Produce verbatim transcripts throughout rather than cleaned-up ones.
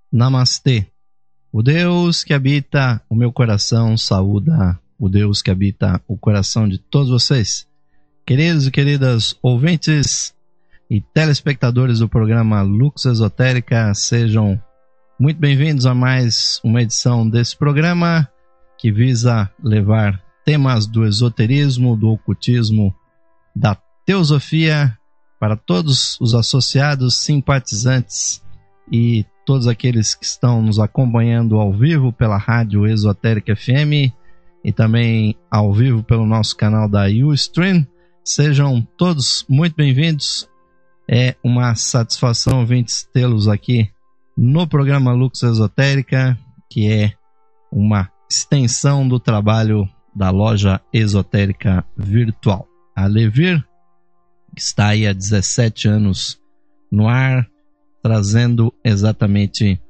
Namastê. O Deus que habita o meu coração saúda o Deus que habita o coração de todos vocês. Queridos e queridas ouvintes e telespectadores do programa Lux Esotérica, sejam muito bem-vindos a mais uma edição desse programa que visa levar temas do esoterismo, do ocultismo, da teosofia para todos os associados, simpatizantes e todos aqueles que estão nos acompanhando ao vivo pela Rádio Esotérica F M e também ao vivo pelo nosso canal da Ustream. Sejam todos muito bem-vindos. É uma satisfação, ouvintes, tê-los aqui no programa Lux Esotérica, que é uma extensão do trabalho da loja esotérica virtual. A Levir, que está aí há dezessete anos no ar, trazendo exatamente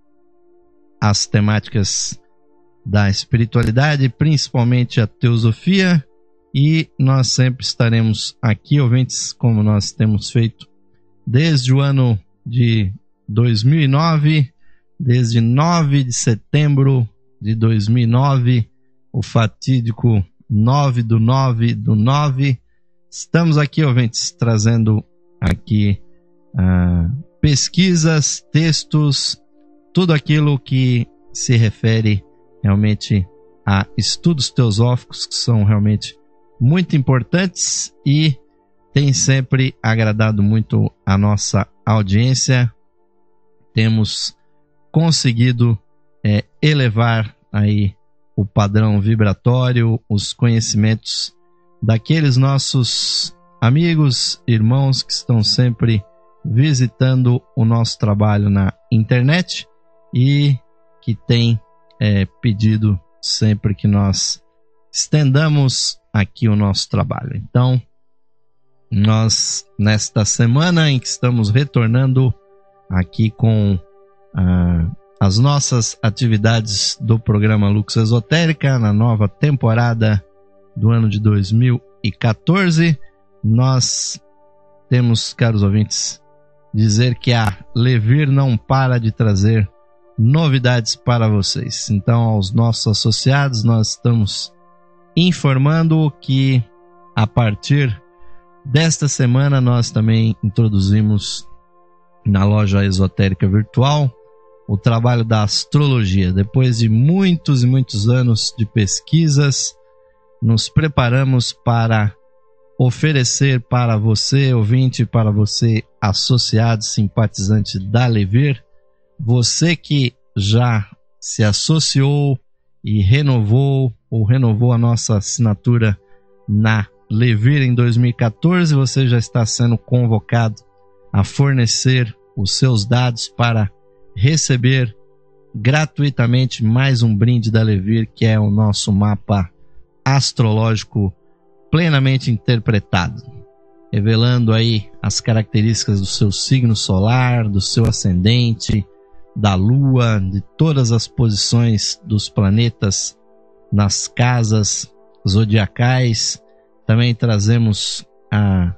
as temáticas da espiritualidade, principalmente a teosofia, e nós sempre estaremos aqui, ouvintes, como nós temos feito desde o ano de dois mil e nove, desde nove de setembro de dois mil e nove, o fatídico nove do nove do nove. Estamos aqui, ouvintes, trazendo aqui uh, pesquisas, textos, tudo aquilo que se refere realmente a estudos teosóficos que são realmente muito importantes e tem sempre agradado muito a nossa audiência. Temos conseguido é, elevar aí o padrão vibratório, os conhecimentos daqueles nossos amigos, irmãos que estão sempre visitando o nosso trabalho na internet e que têm é, pedido sempre que nós estendamos aqui o nosso trabalho. Então, nós, nesta semana em que estamos retornando aqui com ah, as nossas atividades do programa Lux Esotérica, na nova temporada do ano de dois mil e quatorze, nós temos, caros ouvintes, dizer que a Levir não para de trazer novidades para vocês. Então, aos nossos associados, nós estamos informando que a partir desta semana nós também introduzimos na loja esotérica virtual o trabalho da astrologia. Depois de muitos e muitos anos de pesquisas, nos preparamos para oferecer para você, ouvinte, para você, associado, simpatizante da Levir, você que já se associou e renovou ou renovou a nossa assinatura na Levir em dois mil e quatorze, você já está sendo convocado a fornecer os seus dados para receber gratuitamente mais um brinde da Levir, que é o nosso mapa astrológico plenamente interpretado, revelando aí as características do seu signo solar, do seu ascendente, da Lua, de todas as posições dos planetas nas casas zodiacais. Também trazemos ah,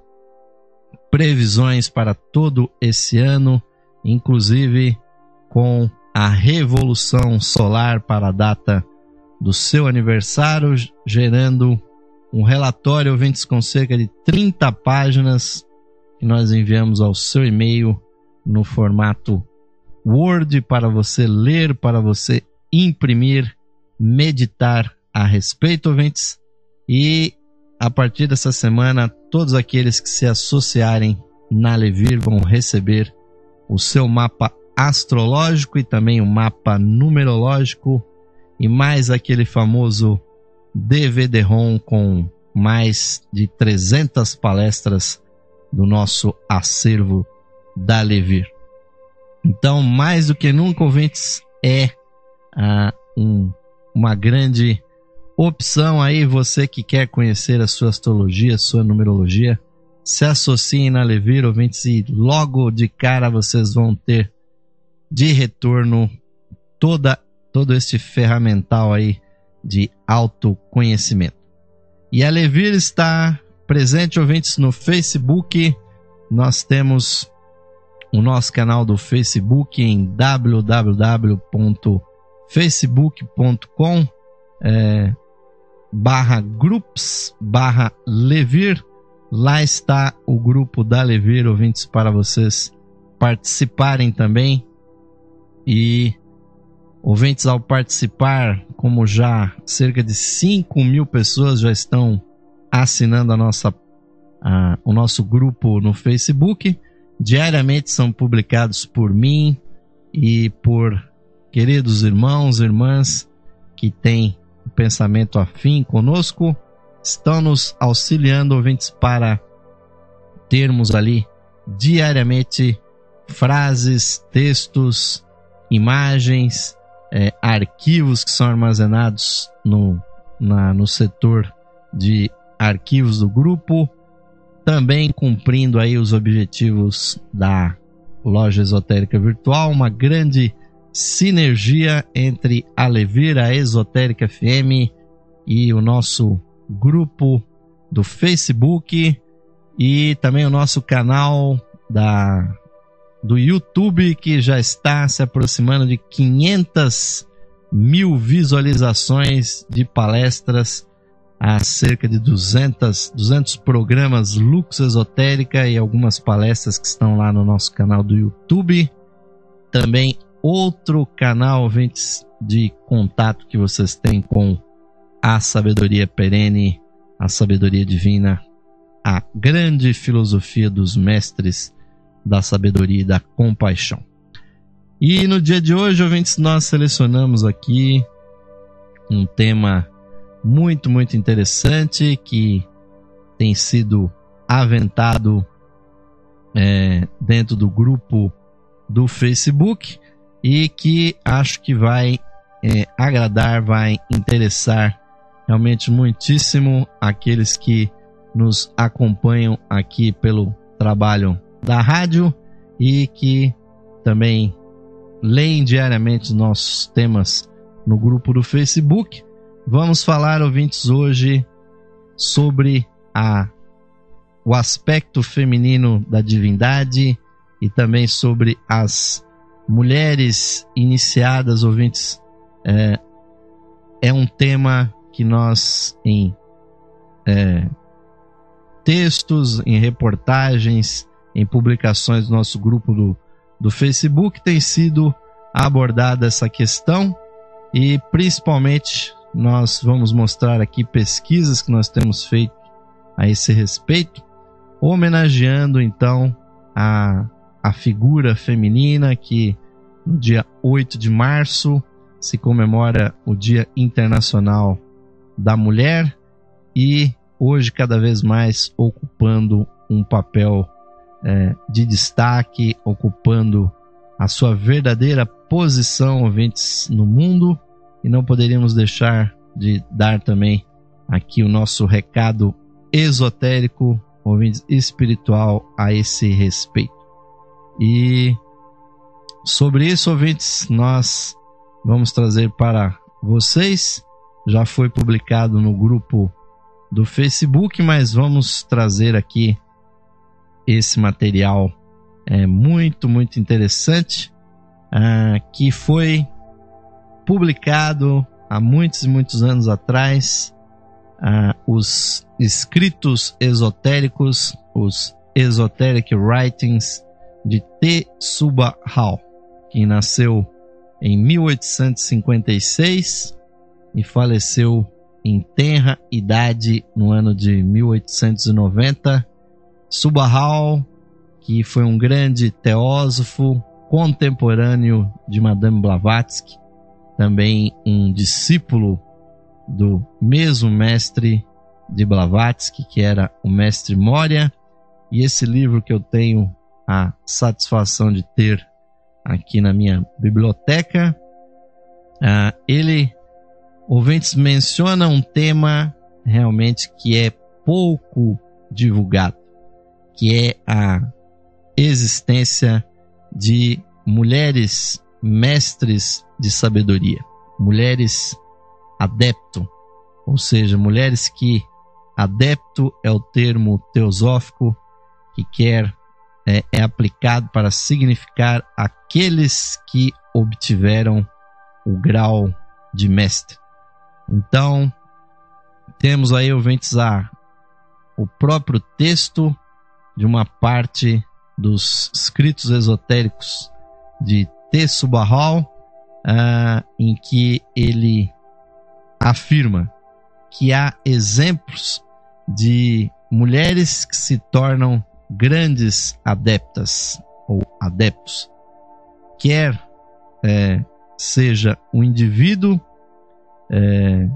previsões para todo esse ano, inclusive com a revolução solar para a data do seu aniversário, gerando um relatório, ouvintes, com cerca de trinta páginas que nós enviamos ao seu e-mail no formato Word para você ler, para você imprimir, meditar a respeito, ouvintes. E a partir dessa semana, todos aqueles que se associarem na Levir vão receber o seu mapa astrológico e também o mapa numerológico e mais aquele famoso D V D-ROM com mais de trezentas palestras do nosso acervo da Levir. Então, mais do que nunca, ouvintes, é ah, um, uma grande opção aí, você que quer conhecer a sua astrologia, a sua numerologia, se associem na Levir, ouvintes, e logo de cara vocês vão ter de retorno toda, todo este ferramental aí de autoconhecimento. E a Levir está presente, ouvintes, no Facebook. Nós temos o nosso canal do Facebook em w w w ponto facebook ponto com é, barra groups barra Levir. Lá está o grupo da Levir, ouvintes, para vocês participarem também. E ouvintes, ao participar, como já cerca de cinco mil pessoas já estão assinando a nossa, a, o nosso grupo no Facebook, diariamente são publicados por mim e por queridos irmãos e irmãs que têm um pensamento afim conosco, estão nos auxiliando, ouvintes, para termos ali diariamente frases, textos, imagens, é, arquivos que são armazenados no, na, no setor de arquivos do grupo, também cumprindo aí os objetivos da Loja Esotérica Virtual, uma grande sinergia entre a Levir, a Esotérica F M e o nosso grupo do Facebook e também o nosso canal da, do YouTube, que já está se aproximando de quinhentas mil visualizações de palestras, há cerca de duzentos, duzentos programas Lux Esotérica e algumas palestras que estão lá no nosso canal do YouTube. Também outro canal, ouvintes, de contato que vocês têm com a sabedoria perene, a sabedoria divina, a grande filosofia dos mestres da sabedoria e da compaixão. E no dia de hoje, ouvintes, nós selecionamos aqui um tema muito, muito interessante que tem sido aventado é, dentro do grupo do Facebook e que acho que vai é, agradar, vai interessar realmente muitíssimo aqueles que nos acompanham aqui pelo trabalho da rádio e que também leem diariamente nossos temas no grupo do Facebook. Vamos falar, ouvintes, hoje sobre a, o aspecto feminino da divindade e também sobre as mulheres iniciadas, ouvintes. É, é um tema que nós, em é, textos, em reportagens, em publicações do nosso grupo do, do Facebook, tem sido abordada essa questão e principalmente nós vamos mostrar aqui pesquisas que nós temos feito a esse respeito, homenageando então a, a figura feminina que no dia oito de março se comemora o Dia Internacional da Mulher e hoje cada vez mais ocupando um papel é, de destaque, ocupando a sua verdadeira posição, ouvintes, no mundo. E não poderíamos deixar de dar também aqui o nosso recado esotérico, ouvintes, espiritual a esse respeito. E sobre isso, ouvintes, nós vamos trazer para vocês. Já foi publicado no grupo do Facebook, mas vamos trazer aqui esse material é, muito, muito interessante, uh, que foi publicado há muitos e muitos anos atrás, uh, os escritos esotéricos, os Esoteric Writings de T. Subba Hall, que nasceu em mil oitocentos e cinquenta e seis e faleceu em tenra idade no ano de mil oitocentos e noventa. Subba Hall, que foi um grande teósofo, contemporâneo de Madame Blavatsky, também um discípulo do mesmo mestre de Blavatsky, que era o mestre Moria, e esse livro que eu tenho a satisfação de ter aqui na minha biblioteca, uh, ele, ouvintes, menciona um tema realmente que é pouco divulgado, que é a existência de mulheres mestres de sabedoria, mulheres adepto, ou seja, mulheres que, adepto é o termo teosófico que quer é, é aplicado para significar aqueles que obtiveram o grau de mestre. Então, temos aí, ouvintes, a, o próprio texto de uma parte dos escritos esotéricos de Teshubahal, uh, em que ele afirma que há exemplos de mulheres que se tornam grandes adeptas ou adeptos, quer é, seja um indivíduo, é,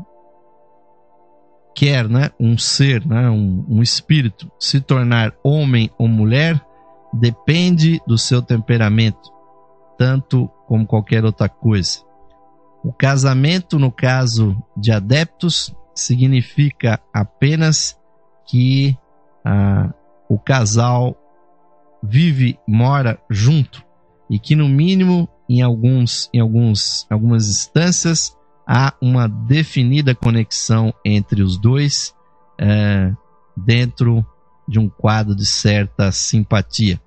quer, né, um ser, né, um, um espírito se tornar homem ou mulher, depende do seu temperamento, tanto como qualquer outra coisa. O casamento, no caso de adeptos, significa apenas que ah, o casal vive, mora junto, e que no mínimo em alguns, em alguns, algumas instâncias há uma definida conexão entre os dois eh, dentro de um quadro de certa simpatia.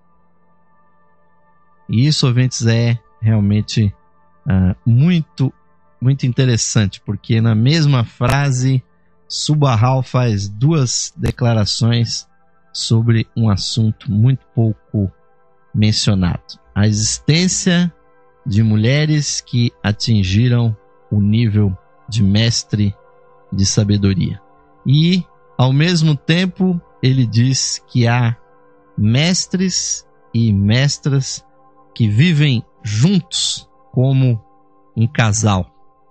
E isso, ouvintes, é realmente ah, muito, muito interessante, porque na mesma frase Subahal faz duas declarações sobre um assunto muito pouco mencionado: a existência de mulheres que atingiram o nível de mestre de sabedoria. E, ao mesmo tempo, ele diz que há mestres e mestras que vivem juntos como um casal.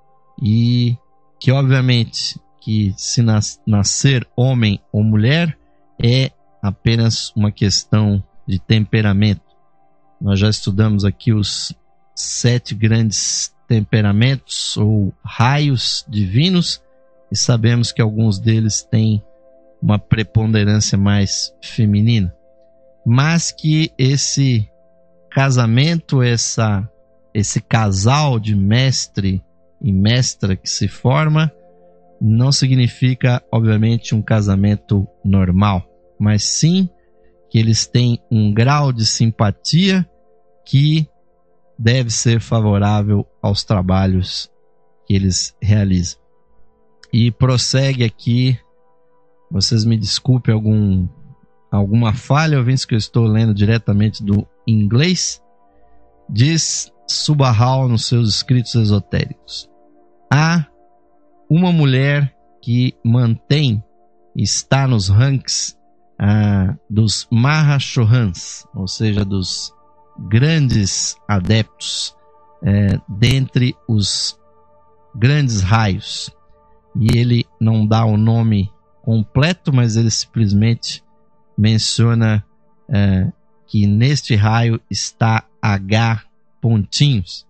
E que, obviamente, que se nas, nascer homem ou mulher é apenas uma questão de temperamento. Nós já estudamos aqui os sete grandes temperamentos ou raios divinos e sabemos que alguns deles têm uma preponderância mais feminina, mas que esse casamento, essa, esse casal de mestre e mestra que se forma, não significa, obviamente, um casamento normal, mas sim que eles têm um grau de simpatia que deve ser favorável aos trabalhos que eles realizam. E prossegue aqui, vocês me desculpem algum, alguma falha, ouvintes, que eu estou lendo diretamente do inglês. Diz Subahal nos seus escritos esotéricos: há uma mulher que mantém, está nos ranks ah, dos Mahashohans, ou seja, dos grandes adeptos, é, dentre os grandes raios. E ele não dá o nome completo, mas ele simplesmente menciona é, que neste raio está H pontinhos.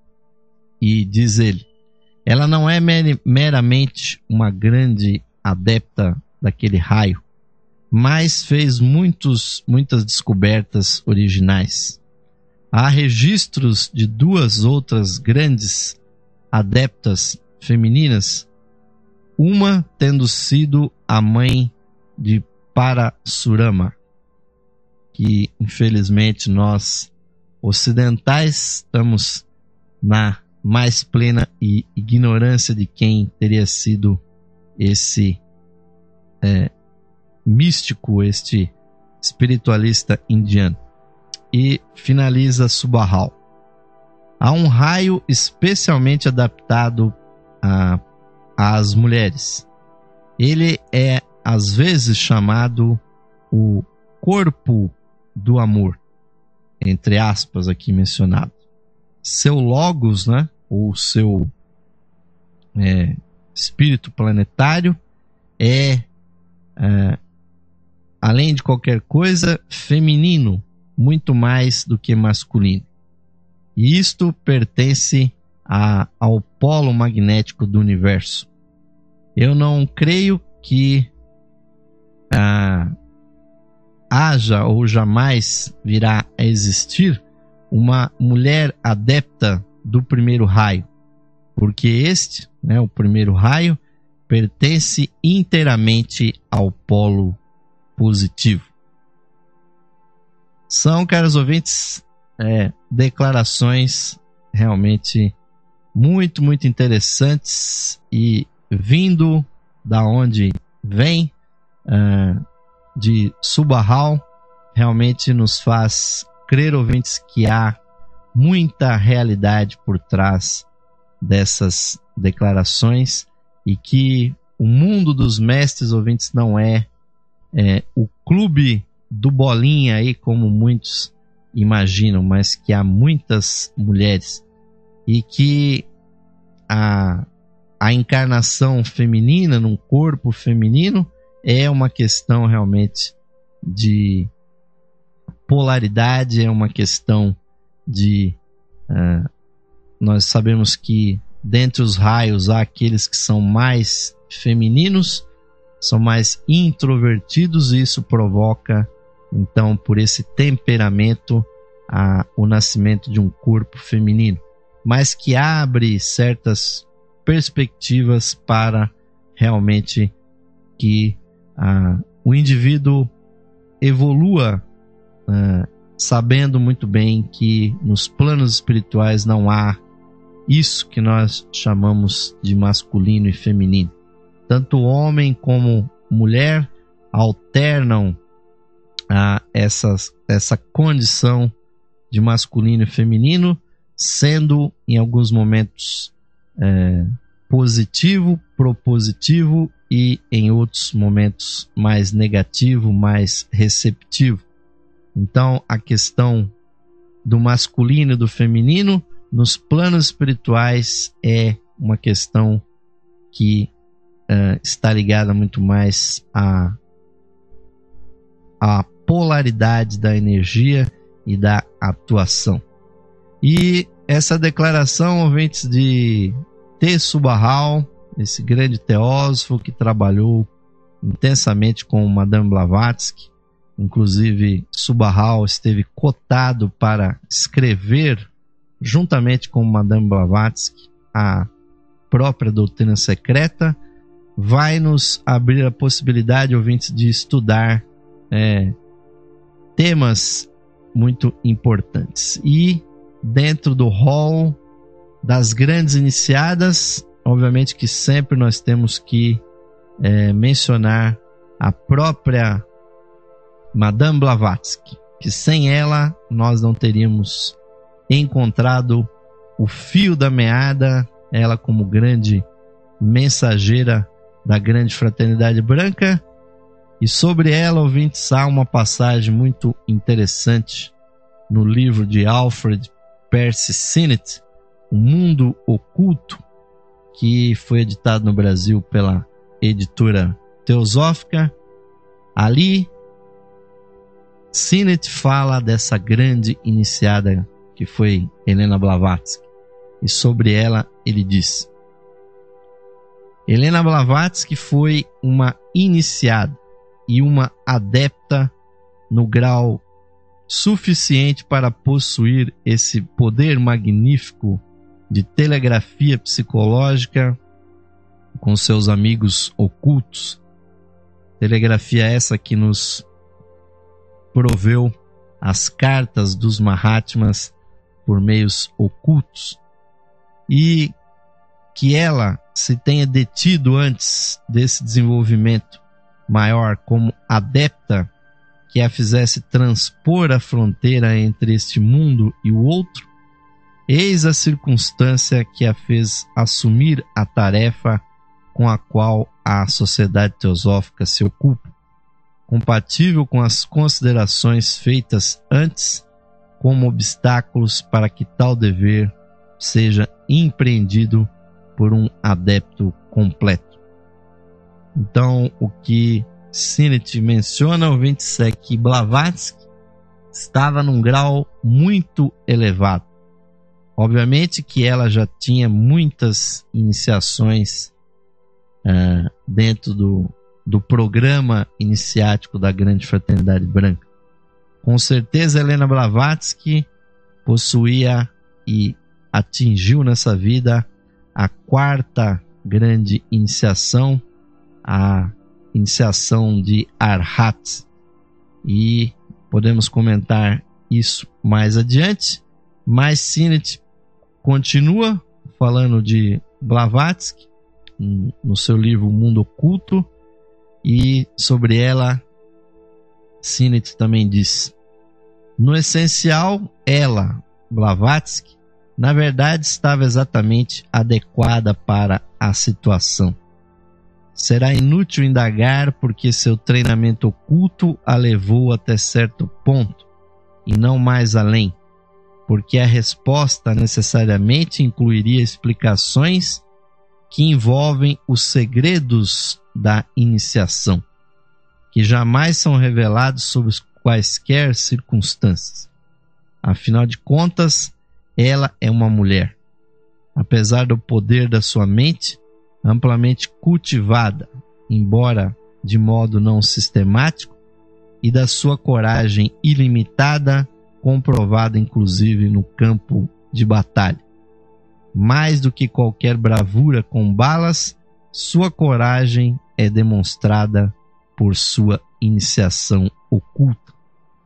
E diz ele: ela não é mer- meramente uma grande adepta daquele raio, mas fez muitos, muitas descobertas originais. Há registros de duas outras grandes adeptas femininas, uma tendo sido a mãe de Parasurama, que infelizmente nós ocidentais estamos na mais plena e ignorância de quem teria sido esse é, místico, este espiritualista indiano. E finaliza Subahal: há um raio especialmente adaptado a, às mulheres. Ele é às vezes chamado o corpo do amor, entre aspas aqui mencionado. Seu logos, né, ou seu é, espírito planetário é, é, além de qualquer coisa, feminino, muito mais do que masculino. E isto pertence a, ao polo magnético do universo. Eu não creio que ah, haja ou jamais virá a existir uma mulher adepta do primeiro raio, porque este, né, o primeiro raio, pertence inteiramente ao polo positivo. São, caros ouvintes, é, declarações realmente muito, muito interessantes e vindo da onde vem, uh, de Subahal, realmente nos faz crer, ouvintes, que há muita realidade por trás dessas declarações e que o mundo dos mestres, ouvintes, não é, é o clube do bolinha aí, como muitos imaginam, mas que há muitas mulheres e que a, a encarnação feminina num corpo feminino é uma questão realmente de polaridade, é uma questão de uh, nós sabemos que dentre os raios há aqueles que são mais femininos, são mais introvertidos, e isso provoca então, por esse temperamento, a, o nascimento de um corpo feminino, mas que abre certas perspectivas para realmente que a, o indivíduo evolua, a, sabendo muito bem que nos planos espirituais não há isso que nós chamamos de masculino e feminino. Tanto homem como mulher alternam a essa, essa condição de masculino e feminino, sendo em alguns momentos é, positivo, propositivo, e em outros momentos mais negativo, mais receptivo. Então, a questão do masculino e do feminino nos planos espirituais é uma questão que uh, está ligada muito mais a, a polaridade da energia e da atuação. E essa declaração, ouvintes, de T. Subahal, esse grande teósofo que trabalhou intensamente com Madame Blavatsky, inclusive Subahal esteve cotado para escrever, juntamente com Madame Blavatsky, a própria doutrina secreta, vai nos abrir a possibilidade, ouvintes, de estudar é, temas muito importantes. E dentro do hall das grandes iniciadas, obviamente que sempre nós temos que é, mencionar a própria Madame Blavatsky, que sem ela nós não teríamos encontrado o fio da meada, ela como grande mensageira da grande fraternidade branca. E sobre ela, ouvintes, há uma passagem muito interessante no livro de Alfred Percy Sinnett, O Mundo Oculto, que foi editado no Brasil pela editora Teosófica. Ali, Sinnett fala dessa grande iniciada que foi Helena Blavatsky, e sobre ela ele diz: Helena Blavatsky foi uma iniciada e uma adepta no grau suficiente para possuir esse poder magnífico de telegrafia psicológica com seus amigos ocultos. Telegrafia essa que nos proveu as cartas dos Mahatmas por meios ocultos, e que ela se tenha detido antes desse desenvolvimento maior como adepta que a fizesse transpor a fronteira entre este mundo e o outro, eis a circunstância que a fez assumir a tarefa com a qual a Sociedade Teosófica se ocupa, compatível com as considerações feitas antes como obstáculos para que tal dever seja empreendido por um adepto completo. Então, o que Sinnett menciona, ouvintes, é que Blavatsky estava num grau muito elevado. Obviamente que ela já tinha muitas iniciações uh, dentro do, do programa iniciático da Grande Fraternidade Branca. Com certeza, Helena Blavatsky possuía e atingiu nessa vida a quarta grande iniciação, a iniciação de Arhat, e podemos comentar isso mais adiante, mas Sinnett continua falando de Blavatsky no seu livro O Mundo Oculto, e sobre ela Sinnett também diz: no essencial, ela, Blavatsky, na verdade estava exatamente adequada para a situação. Será inútil indagar porque seu treinamento oculto a levou até certo ponto, e não mais além, porque a resposta necessariamente incluiria explicações que envolvem os segredos da iniciação, que jamais são revelados sob quaisquer circunstâncias. Afinal de contas, ela é uma mulher. Apesar do poder da sua mente, amplamente cultivada, embora de modo não sistemático, e da sua coragem ilimitada, comprovada inclusive no campo de batalha. Mais do que qualquer bravura com balas, sua coragem é demonstrada por sua iniciação oculta.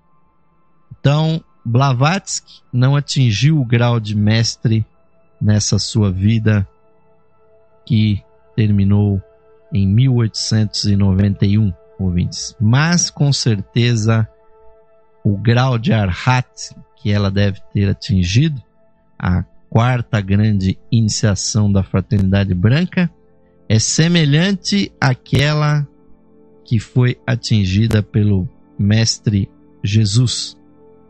Então, Blavatsky não atingiu o grau de mestre nessa sua vida que terminou em mil oitocentos e noventa e um, ouvintes. Mas, com certeza, o grau de Arhat que ela deve ter atingido, a quarta grande iniciação da Fraternidade Branca, é semelhante àquela que foi atingida pelo Mestre Jesus.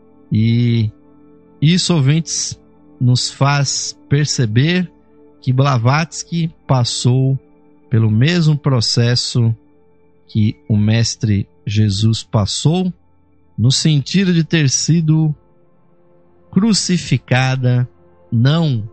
E isso, ouvintes, nos faz perceber que Blavatsky passou pelo mesmo processo que o Mestre Jesus passou, no sentido de ter sido crucificada, não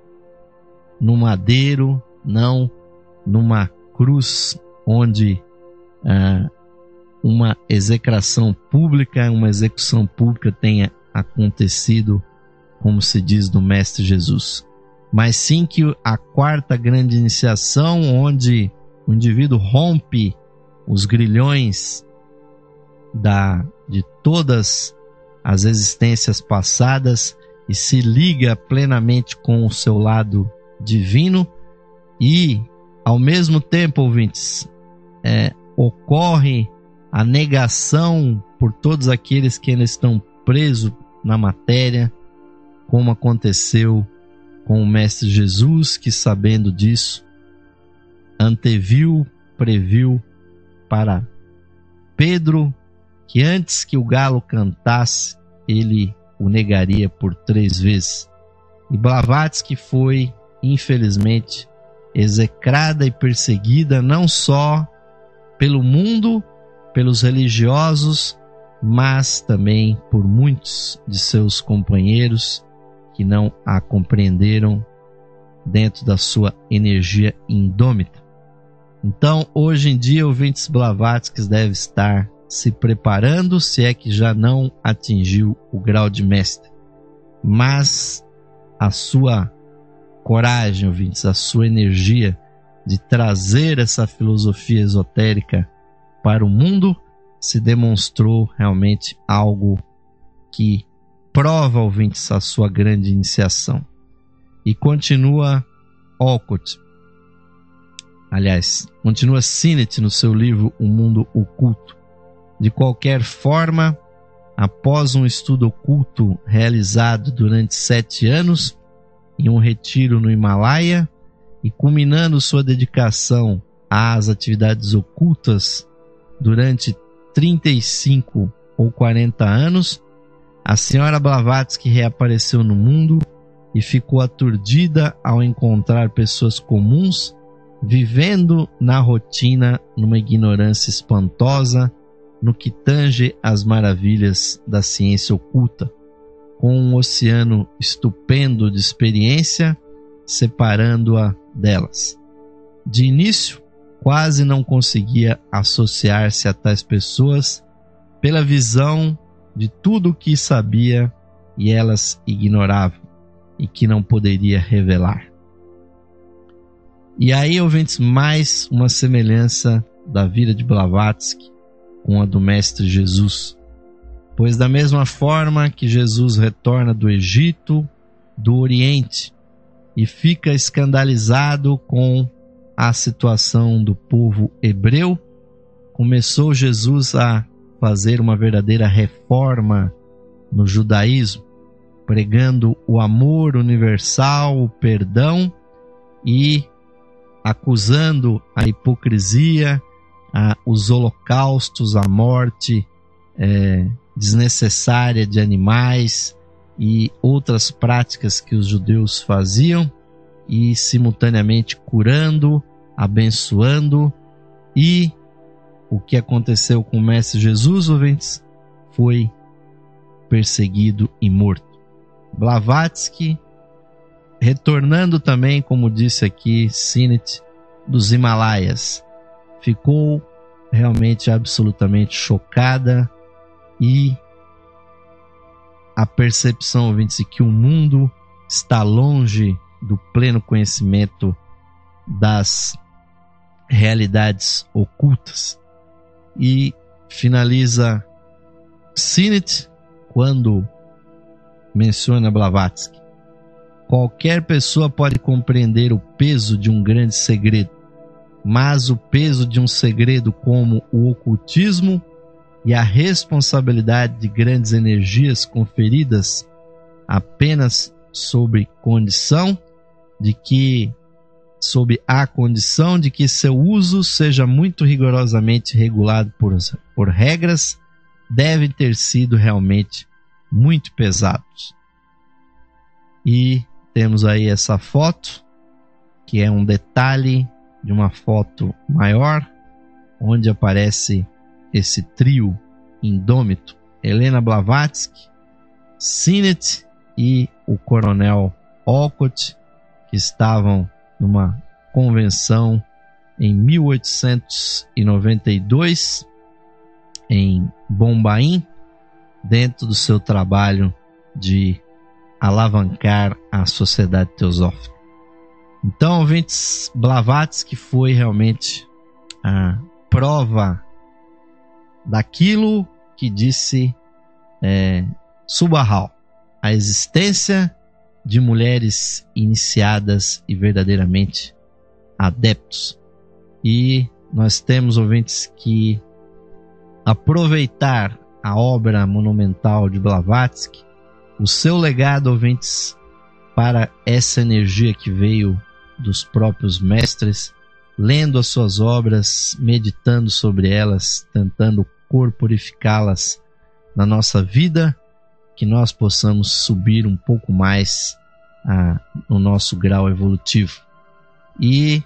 no madeiro, não numa cruz onde ah, uma execração pública, uma execução pública tenha acontecido, como se diz do Mestre Jesus, mas sim que a quarta grande iniciação, onde o indivíduo rompe os grilhões da, de todas as existências passadas e se liga plenamente com o seu lado divino, e ao mesmo tempo, ouvintes, é, ocorre a negação por todos aqueles que ainda estão presos na matéria, como aconteceu com o Mestre Jesus, que, sabendo disso, anteviu, previu para Pedro que antes que o galo cantasse, ele o negaria por três vezes. E Blavatsky foi, infelizmente, execrada e perseguida não só pelo mundo, pelos religiosos, mas também por muitos de seus companheiros que não a compreenderam dentro da sua energia indômita. Então, hoje em dia, ouvintes, Blavatsky deve estar se preparando, se é que já não atingiu o grau de mestre. Mas a sua coragem, ouvintes, a sua energia de trazer essa filosofia esotérica para o mundo se demonstrou realmente algo que prova, ouvintes, a sua grande iniciação. E continua Olcott, aliás, continua Sinnett no seu livro O Mundo Oculto. De qualquer forma, após um estudo oculto realizado durante sete anos em um retiro no Himalaia e culminando sua dedicação às atividades ocultas durante trinta e cinco ou quarenta anos, a senhora Blavatsky reapareceu no mundo e ficou aturdida ao encontrar pessoas comuns vivendo na rotina numa ignorância espantosa no que tange às maravilhas da ciência oculta, com um oceano estupendo de experiência separando-a delas. De início, quase não conseguia associar-se a tais pessoas pela visão de tudo o que sabia e elas ignoravam e que não poderia revelar. E aí, ouvintes, mais uma semelhança da vida de Blavatsky com a do Mestre Jesus. Pois da mesma forma que Jesus retorna do Egito, do Oriente, e fica escandalizado com a situação do povo hebreu, começou Jesus a fazer uma verdadeira reforma no judaísmo, pregando o amor universal, o perdão e acusando a hipocrisia, a, os holocaustos, a morte é, desnecessária de animais e outras práticas que os judeus faziam, e simultaneamente curando, abençoando. E o que aconteceu com o Mestre Jesus, ouvintes, foi perseguido e morto. Blavatsky, retornando também, como disse aqui Sinnett, dos Himalaias, ficou realmente absolutamente chocada, e a percepção, ouvintes, de que o mundo está longe do pleno conhecimento das realidades ocultas. E finaliza Sinnett quando menciona Blavatsky: qualquer pessoa pode compreender o peso de um grande segredo, mas o peso de um segredo como o ocultismo e a responsabilidade de grandes energias conferidas apenas sob condição de que, sob a condição de que seu uso seja muito rigorosamente regulado por, por regras, devem ter sido realmente muito pesados. E temos aí essa foto, que é um detalhe de uma foto maior, onde aparece esse trio indômito: Helena Blavatsky, Sinnett e o coronel Olcott, que estavam numa convenção em mil oitocentos e noventa e dois em Bombaim, dentro do seu trabalho de alavancar a sociedade teosófica. Então, ouvintes, Blavatsky foi realmente a prova daquilo que disse é, Subahal, a existência de mulheres iniciadas e verdadeiramente adeptos. E nós temos, ouvintes, que aproveitar a obra monumental de Blavatsky, o seu legado, ouvintes, para essa energia que veio dos próprios mestres, lendo as suas obras, meditando sobre elas, tentando corporificá-las na nossa vida, que nós possamos subir um pouco mais ah, no nosso grau evolutivo. E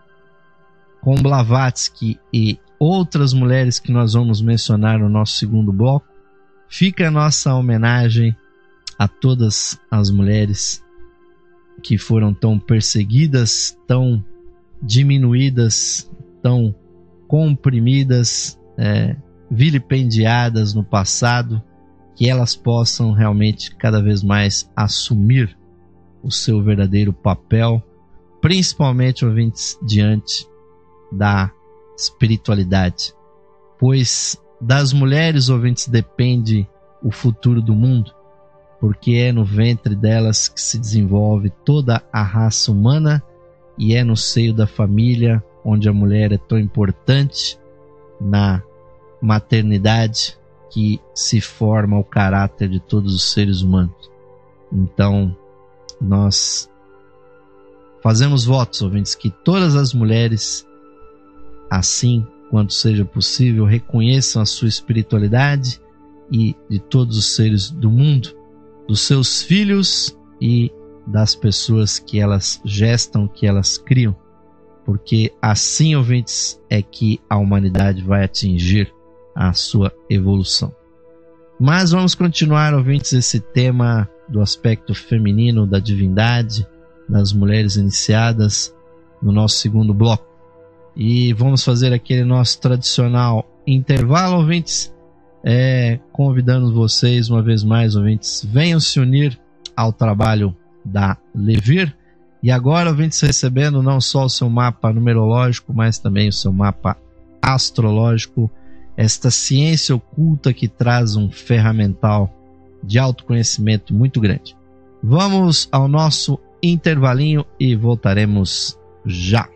com Blavatsky e outras mulheres que nós vamos mencionar no nosso segundo bloco, fica a nossa homenagem a todas as mulheres que foram tão perseguidas, tão diminuídas, tão comprimidas, é, vilipendiadas no passado, que elas possam realmente cada vez mais assumir o seu verdadeiro papel, principalmente, ouvintes, diante da espiritualidade, pois das mulheres, ouvintes, depende o futuro do mundo, porque é no ventre delas que se desenvolve toda a raça humana, e é no seio da família onde a mulher é tão importante, na maternidade, que se forma o caráter de todos os seres humanos. Então, nós fazemos votos, ouvintes, que todas as mulheres, assim quanto seja possível, reconheçam a sua espiritualidade, e de todos os seres do mundo, dos seus filhos e das pessoas que elas gestam, que elas criam, porque assim, ouvintes, é que a humanidade vai atingir a sua evolução. Mas vamos continuar, ouvintes, esse tema do aspecto feminino, da divindade, das mulheres iniciadas, no nosso segundo bloco. E vamos fazer aquele nosso tradicional intervalo, ouvintes, é, convidando vocês uma vez mais, ouvintes, venham se unir ao trabalho da Levir. E agora, ouvintes, recebendo não só o seu mapa numerológico, mas também o seu mapa astrológico, esta ciência oculta que traz um ferramental de autoconhecimento muito grande. Vamos ao nosso intervalinho e voltaremos já.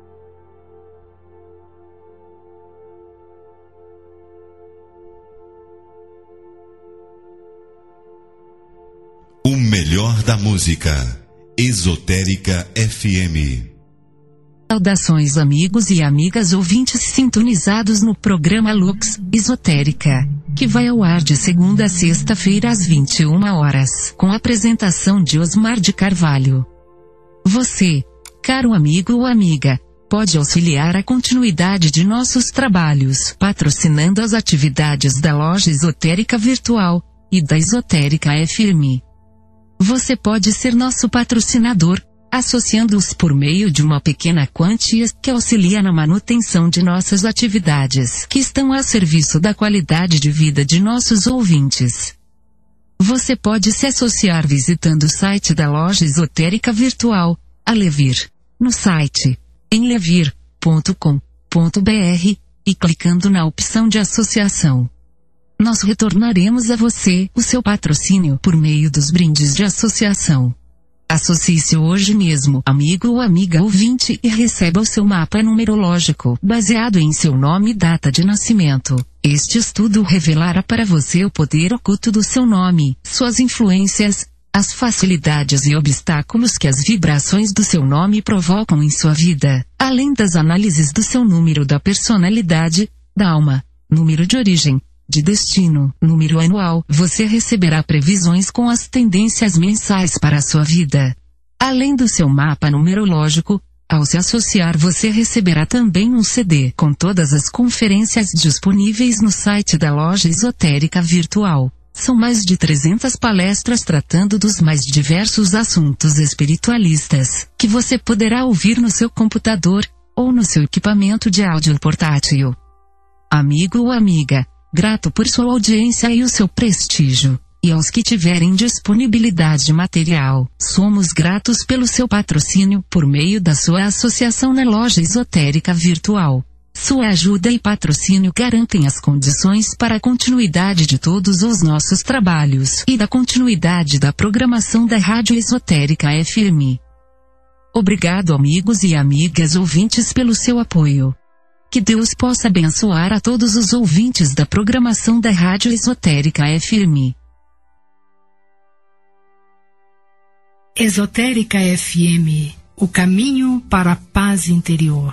O melhor da música. Esotérica F M. Saudações amigos e amigas ouvintes sintonizados no programa Lux Esotérica, que vai ao ar de segunda a sexta-feira às vinte e uma horas, com a apresentação de Osmar de Carvalho. Você, caro amigo ou amiga, pode auxiliar a continuidade de nossos trabalhos, patrocinando as atividades da Loja Esotérica Virtual e da Esotérica F M. Você pode ser nosso patrocinador, associando-os por meio de uma pequena quantia que auxilia na manutenção de nossas atividades, que estão a serviço da qualidade de vida de nossos ouvintes. Você pode se associar visitando o site da Loja Esotérica Virtual, a Levir, no site em levir ponto com ponto b r e clicando na opção de associação. Nós retornaremos a você o seu patrocínio por meio dos brindes de associação. Associe-se hoje mesmo, amigo ou amiga ouvinte, e receba o seu mapa numerológico, baseado em seu nome e data de nascimento. Este estudo revelará para você o poder oculto do seu nome, suas influências, as facilidades e obstáculos que as vibrações do seu nome provocam em sua vida, além das análises do seu número da personalidade, da alma, número de origem, de destino, número anual. Você receberá previsões com as tendências mensais para a sua vida. Além do seu mapa numerológico, ao se associar você receberá também um C D com todas as conferências disponíveis no site da Loja Esotérica Virtual. São mais de trezentas palestras tratando dos mais diversos assuntos espiritualistas, que você poderá ouvir no seu computador, ou no seu equipamento de áudio portátil. Amigo ou amiga, grato por sua audiência e o seu prestígio, e aos que tiverem disponibilidade material, somos gratos pelo seu patrocínio por meio da sua associação na Loja Esotérica Virtual. Sua ajuda e patrocínio garantem as condições para a continuidade de todos os nossos trabalhos e da continuidade da programação da Rádio Esotérica F M. Obrigado amigos e amigas ouvintes pelo seu apoio. Que Deus possa abençoar a todos os ouvintes da programação da Rádio Esotérica F M. Esotérica F M, o caminho para a paz interior.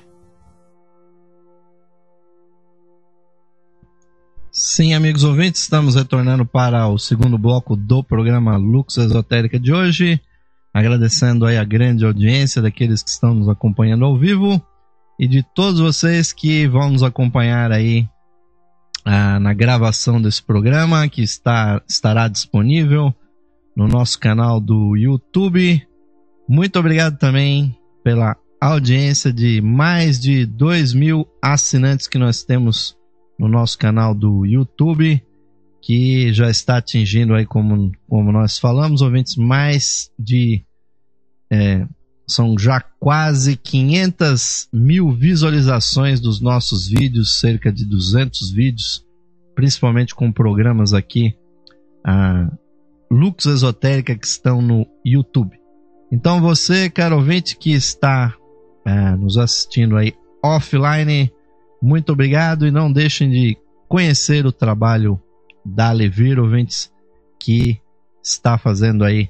Sim, amigos ouvintes, estamos retornando para o segundo bloco do programa Lux Esotérica de hoje, agradecendo aí a grande audiência daqueles que estão nos acompanhando ao vivo, e de todos vocês que vão nos acompanhar aí ah, na gravação desse programa, que está, estará disponível no nosso canal do YouTube. Muito obrigado também pela audiência de mais de dois mil assinantes que nós temos no nosso canal do YouTube, que já está atingindo aí, como, como nós falamos, ouvintes, mais de... É, são já quase quinhentas mil visualizações dos nossos vídeos, cerca de duzentos vídeos, principalmente com programas aqui, a Lux Esotérica, que estão no YouTube. Então você, caro ouvinte, que está é, nos assistindo aí offline, muito obrigado, e não deixem de conhecer o trabalho da Levir, ouvintes, que está fazendo aí...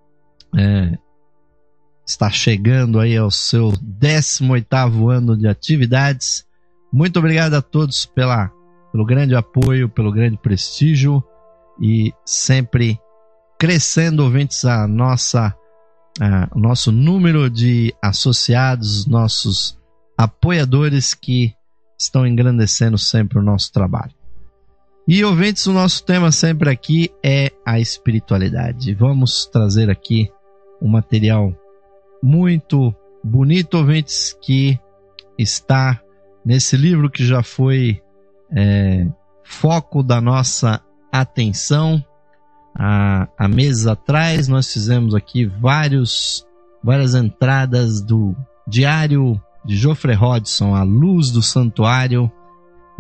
É, está chegando aí ao seu décimo oitavo ano de atividades. Muito obrigado a todos pela, pelo grande apoio, pelo grande prestígio, e sempre crescendo, ouvintes, a nossa, a, o nosso número de associados, nossos apoiadores que estão engrandecendo sempre o nosso trabalho. E, ouvintes, o nosso tema sempre aqui é a espiritualidade. Vamos trazer aqui um material muito bonito, ouvintes, que está nesse livro que já foi é, foco da nossa atenção. Há, há meses atrás nós fizemos aqui vários, várias entradas do Diário de Geoffrey Hodgson, A Luz do Santuário.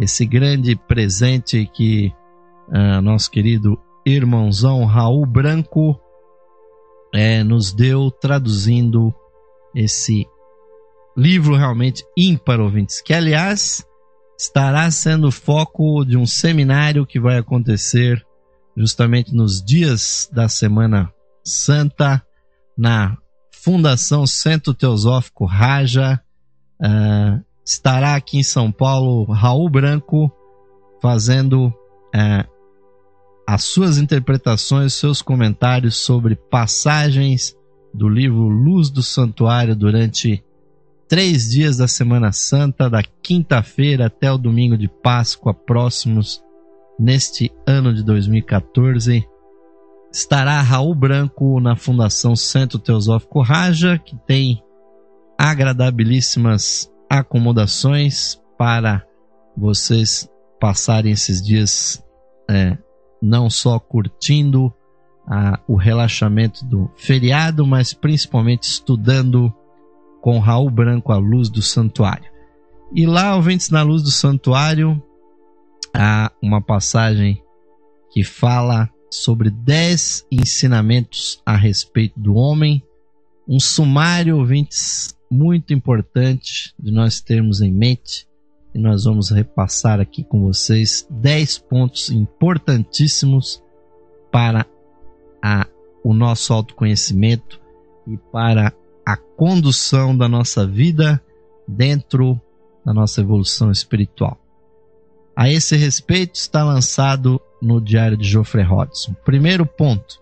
esse grande presente que uh, nosso querido irmãozão Raul Branco é, nos deu, traduzindo esse livro realmente ímpar, ouvintes, que aliás estará sendo foco de um seminário que vai acontecer justamente nos dias da Semana Santa na Fundação Centro Teosófico Raja. Uh, estará aqui em São Paulo Raul Branco fazendo uh, as suas interpretações, seus comentários sobre passagens do livro Luz do Santuário durante três dias da Semana Santa, da quinta-feira até o domingo de Páscoa próximos neste ano de dois mil e catorze. Estará Raul Branco na Fundação Centro Teosófico Raja, que tem agradabilíssimas acomodações para vocês passarem esses dias é, não só curtindo a, o relaxamento do feriado, mas principalmente estudando com Raul Branco a Luz do Santuário. E lá, ouvintes, na Luz do Santuário, há uma passagem que fala sobre dez ensinamentos a respeito do homem, um sumário, ouvintes, muito importante de nós termos em mente, e nós vamos repassar aqui com vocês dez pontos importantíssimos para a, o nosso autoconhecimento e para a condução da nossa vida dentro da nossa evolução espiritual. A esse respeito está lançado no Diário de Geoffrey Hodgson. Primeiro ponto: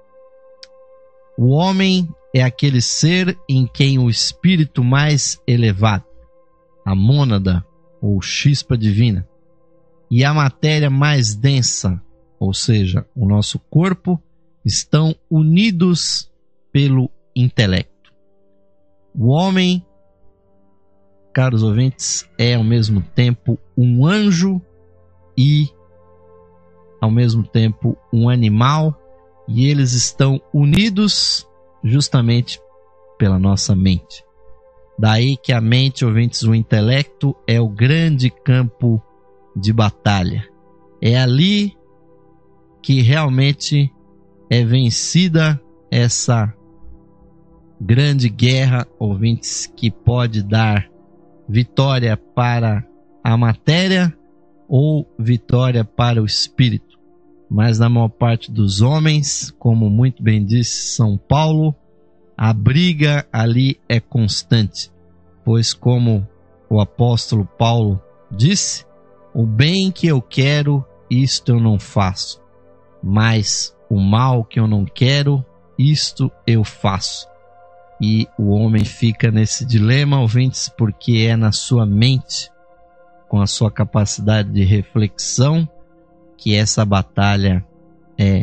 o homem é aquele ser em quem o espírito mais elevado, a mônada ou chispa divina, e a matéria mais densa, ou seja, o nosso corpo, estão unidos pelo intelecto. O homem, caros ouvintes, é ao mesmo tempo um anjo e ao mesmo tempo um animal, e eles estão unidos justamente pela nossa mente. Daí que a mente, ouvintes, o intelecto é o grande campo de batalha. É ali que realmente é vencida essa grande guerra, ouvintes, que pode dar vitória para a matéria ou vitória para o espírito. Mas na maior parte dos homens, como muito bem disse São Paulo, a briga ali é constante, pois como o apóstolo Paulo disse, o bem que eu quero, isto eu não faço, mas o mal que eu não quero, isto eu faço. E o homem fica nesse dilema, ouvintes, porque é na sua mente, com a sua capacidade de reflexão, que essa batalha é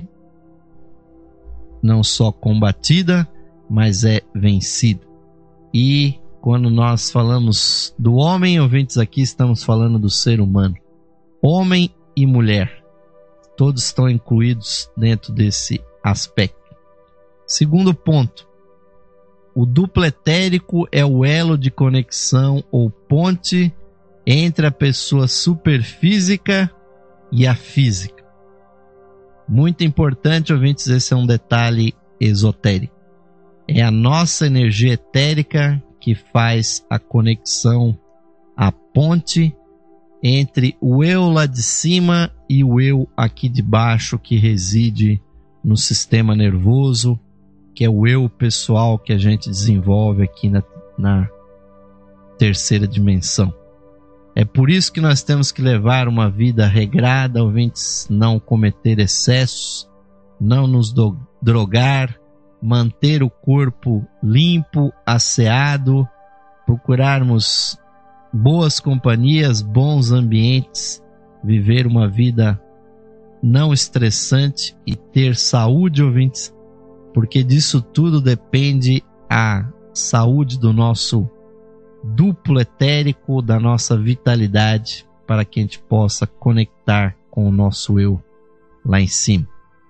não só combatida, mas é vencida. E quando nós falamos do homem, ouvintes, aqui estamos falando do ser humano. Homem e mulher, todos estão incluídos dentro desse aspecto. Segundo ponto: o duplo etérico é o elo de conexão ou ponte entre a pessoa superfísica e a física. Muito importante, ouvintes, esse é um detalhe esotérico. É a nossa energia etérica que faz a conexão, a ponte entre o eu lá de cima e o eu aqui de baixo, que reside no sistema nervoso, que é o eu pessoal que a gente desenvolve aqui na, na terceira dimensão. É por isso que nós temos que levar uma vida regrada, ouvintes, não cometer excessos, não nos do, drogar, manter o corpo limpo, asseado, procurarmos boas companhias, bons ambientes, viver uma vida não estressante e ter saúde, ouvintes, porque disso tudo depende a saúde do nosso duplo etérico, da nossa vitalidade, para que a gente possa conectar com o nosso eu lá em cima.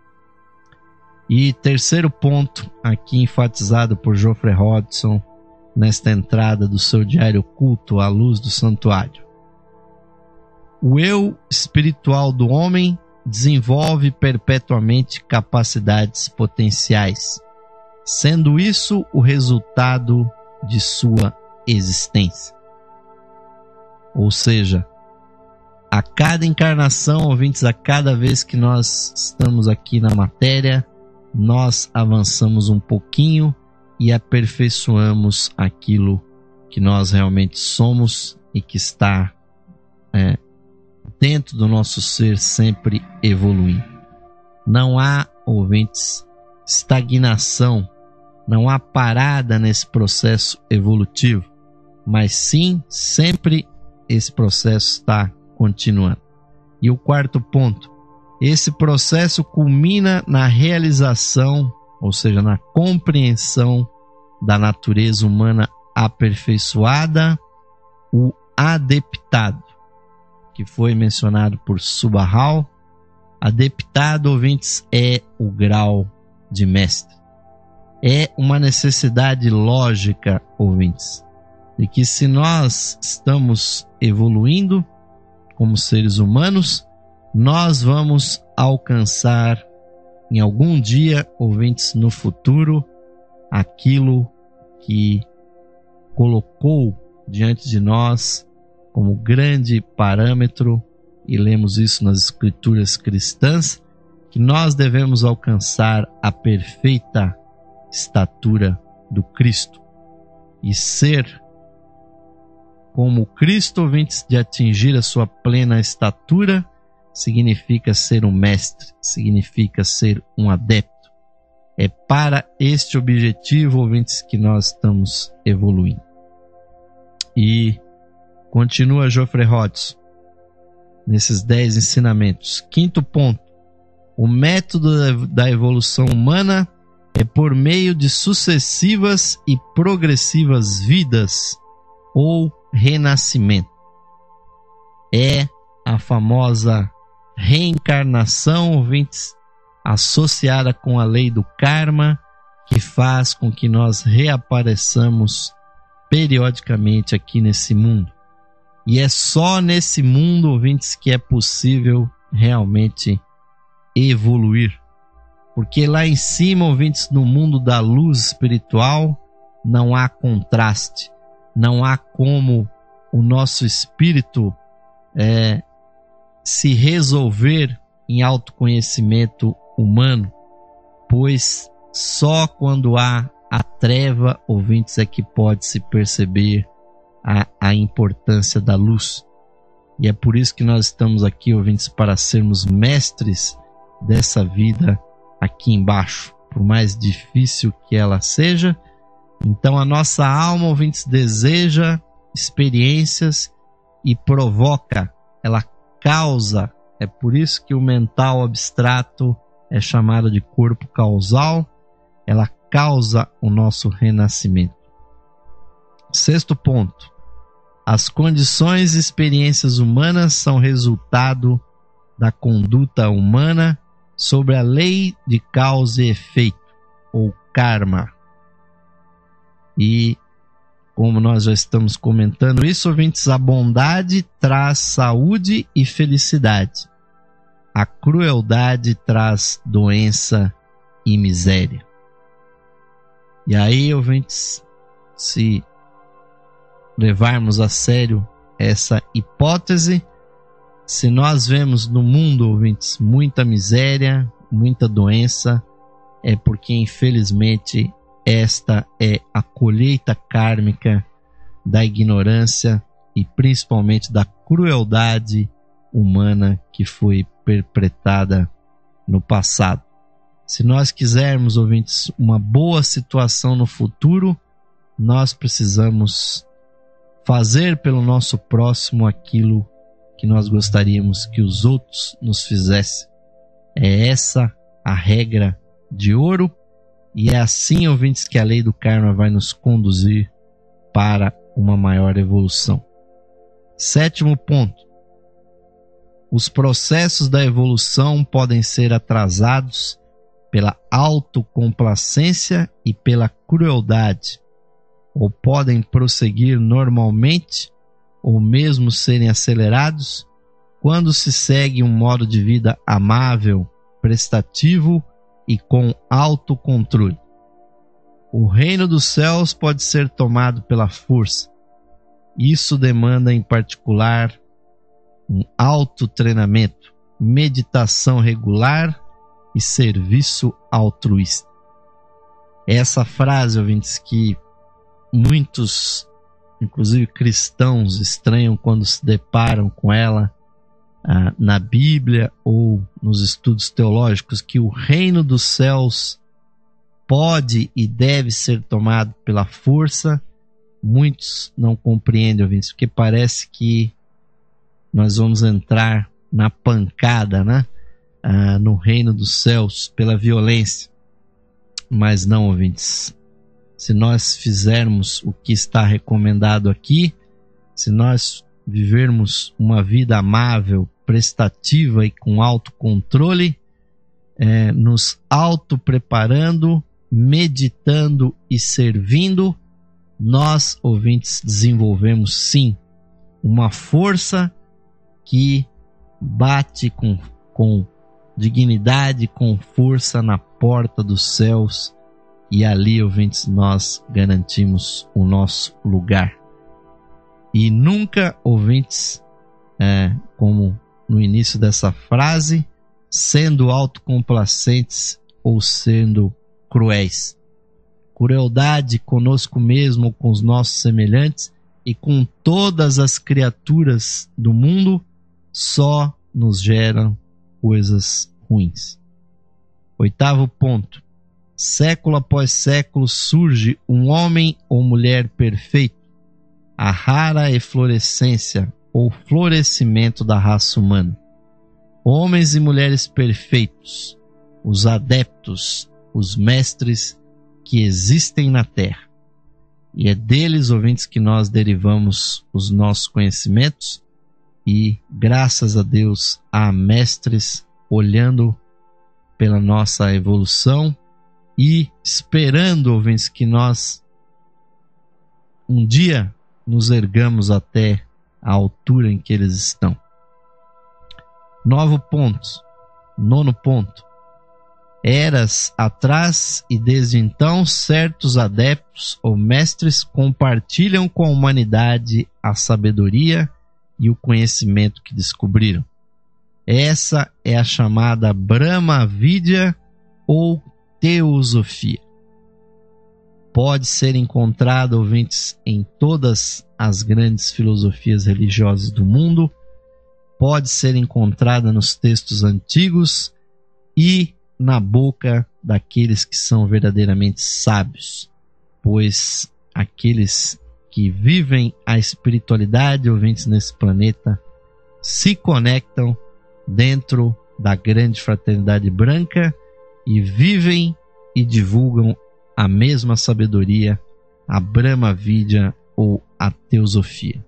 E terceiro ponto, aqui enfatizado por Geoffrey Hodgson, nesta entrada do seu diário oculto, A Luz do Santuário: O eu espiritual do homem desenvolve perpetuamente capacidades potenciais, sendo isso o resultado de sua existência. Ou seja, a cada encarnação, ouvintes, a cada vez que nós estamos aqui na matéria, nós avançamos um pouquinho e aperfeiçoamos aquilo que nós realmente somos e que está é, dentro do nosso ser, sempre evoluindo. Não há, ouvintes, estagnação, não há parada nesse processo evolutivo, mas sim, sempre esse processo está continuando. E o quarto ponto, esse processo culmina na realização, ou seja, na compreensão da natureza humana aperfeiçoada, o adeptado, que foi mencionado por Subahal. Adeptado, ouvintes, é o grau de mestre. É uma necessidade lógica, ouvintes, de que se nós estamos evoluindo como seres humanos, nós vamos alcançar em algum dia, ouvintes, no futuro, aquilo que colocou diante de nós como grande parâmetro, e lemos isso nas escrituras cristãs, que nós devemos alcançar a perfeita estatura do Cristo e ser como Cristo, ouvintes, de atingir a sua plena estatura, significa ser um mestre, significa ser um adepto. É para este objetivo, ouvintes, que nós estamos evoluindo. E continua Geoffrey Hodgson nesses dez ensinamentos. Quinto ponto: o método da evolução humana é por meio de sucessivas e progressivas vidas ou renascimento. É a famosa reencarnação, ouvintes, associada com a lei do karma, que faz com que nós reapareçamos periodicamente aqui nesse mundo. E é só nesse mundo, ouvintes, que é possível realmente evoluir. Porque lá em cima, ouvintes, no mundo da luz espiritual, não há contraste, não há como o nosso espírito é, se resolver em autoconhecimento humano, pois só quando há a treva, ouvintes, é que pode se perceber a, a importância da luz. E é por isso que nós estamos aqui, ouvintes, para sermos mestres dessa vida aqui embaixo, por mais difícil que ela seja. Então a nossa alma, ouvintes, deseja experiências e provoca, ela causa. É por isso que o mental abstrato é chamado de corpo causal. Ela causa o nosso renascimento. Sexto ponto: as condições e experiências humanas são resultado da conduta humana sobre a lei de causa e efeito, ou karma. E, como nós já estamos comentando isso, ouvintes, a bondade traz saúde e felicidade. A crueldade traz doença e miséria. E aí, ouvintes, se levarmos a sério essa hipótese, se nós vemos no mundo, ouvintes, muita miséria, muita doença, é porque, infelizmente, esta é a colheita kármica da ignorância e principalmente da crueldade humana que foi perpetrada no passado. Se nós quisermos, ouvintes, uma boa situação no futuro, nós precisamos fazer pelo nosso próximo aquilo que nós gostaríamos que os outros nos fizessem. É essa a regra de ouro, e é assim, ouvintes, que a lei do karma vai nos conduzir para uma maior evolução. Sétimo ponto: os processos da evolução podem ser atrasados pela autocomplacência e pela crueldade, ou podem prosseguir normalmente, ou mesmo serem acelerados quando se segue um modo de vida amável, prestativo e com autocontrole. O reino dos céus pode ser tomado pela força. Isso demanda, em particular, um autotreinamento, meditação regular e serviço altruísta. Essa frase, ouvintes, que muitos, inclusive cristãos, estranham quando se deparam com ela ah, na Bíblia ou nos estudos teológicos, que o reino dos céus pode e deve ser tomado pela força. Muitos não compreendem, ouvintes, porque parece que nós vamos entrar na pancada, né? Ah, no reino dos céus pela violência. Mas não, ouvintes. Se nós fizermos o que está recomendado aqui, se nós vivermos uma vida amável, prestativa e com autocontrole, é, nos auto-preparando, meditando e servindo, nós, ouvintes, desenvolvemos sim uma força que bate com, com dignidade, com força na porta dos céus, e ali, ouvintes, nós garantimos o nosso lugar. E nunca, ouvintes, é, como no início dessa frase, sendo autocomplacentes ou sendo cruéis. Crueldade conosco mesmo ou com os nossos semelhantes e com todas as criaturas do mundo só nos geram coisas ruins. Oitavo ponto. Século após século surge um homem ou mulher perfeito, a rara eflorescência ou florescimento da raça humana. Homens e mulheres perfeitos, os adeptos, os mestres que existem na Terra. E é deles, ouvintes, que nós derivamos os nossos conhecimentos, e graças a Deus há mestres olhando pela nossa evolução e esperando, ouvintes, que nós um dia nos ergamos até a altura em que eles estão. Novo ponto, nono ponto. Eras atrás e desde então certos adeptos ou mestres compartilham com a humanidade a sabedoria e o conhecimento que descobriram. Essa é a chamada Brahma Vidya ou Teosofia. Pode ser encontrada, ouvintes, em todas as grandes filosofias religiosas do mundo, pode ser encontrada nos textos antigos e na boca daqueles que são verdadeiramente sábios, pois aqueles que vivem a espiritualidade, ouvintes, nesse planeta, se conectam dentro da grande fraternidade branca e vivem e divulgam a mesma sabedoria, a Brahma Vidya ou a Teosofia.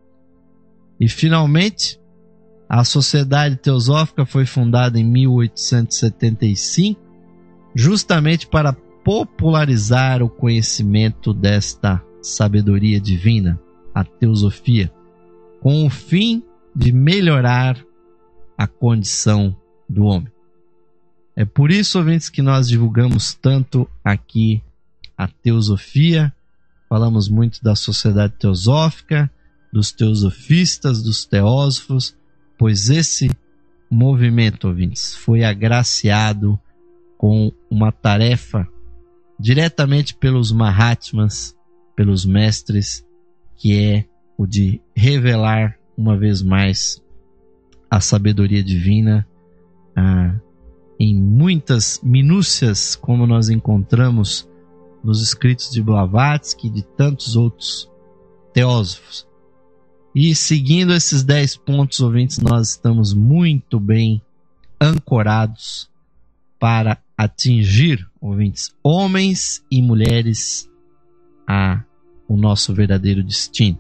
E finalmente, a Sociedade Teosófica foi fundada em mil oitocentos e setenta e cinco, justamente para popularizar o conhecimento desta sabedoria divina, a Teosofia, com o fim de melhorar a condição do homem. É por isso, ouvintes, que nós divulgamos tanto aqui a Teosofia, falamos muito da Sociedade Teosófica, dos teosofistas, dos teósofos, pois esse movimento, ouvintes, foi agraciado com uma tarefa diretamente pelos Mahatmas, pelos mestres, que é o de revelar uma vez mais a sabedoria divina ah, em muitas minúcias, como nós encontramos nos escritos de Blavatsky e de tantos outros teósofos. E seguindo esses dez pontos, ouvintes, nós estamos muito bem ancorados para atingir, ouvintes, homens e mulheres a o nosso verdadeiro destino.